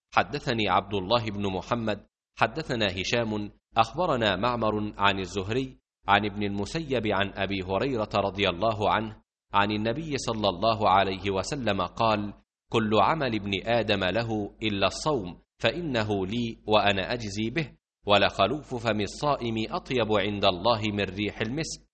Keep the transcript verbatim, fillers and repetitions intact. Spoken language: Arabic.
حدثني عبد الله بن محمد حدثنا هشام أخبرنا معمر عن الزهري عن ابن المسيب عن أبي هريرة رضي الله عنه عن النبي صلى الله عليه وسلم قال: كل عمل ابن آدم له إلا الصوم فإنه لي وأنا أجزي به، ولخلوف فم الصائم أطيب عند الله من ريح المسك.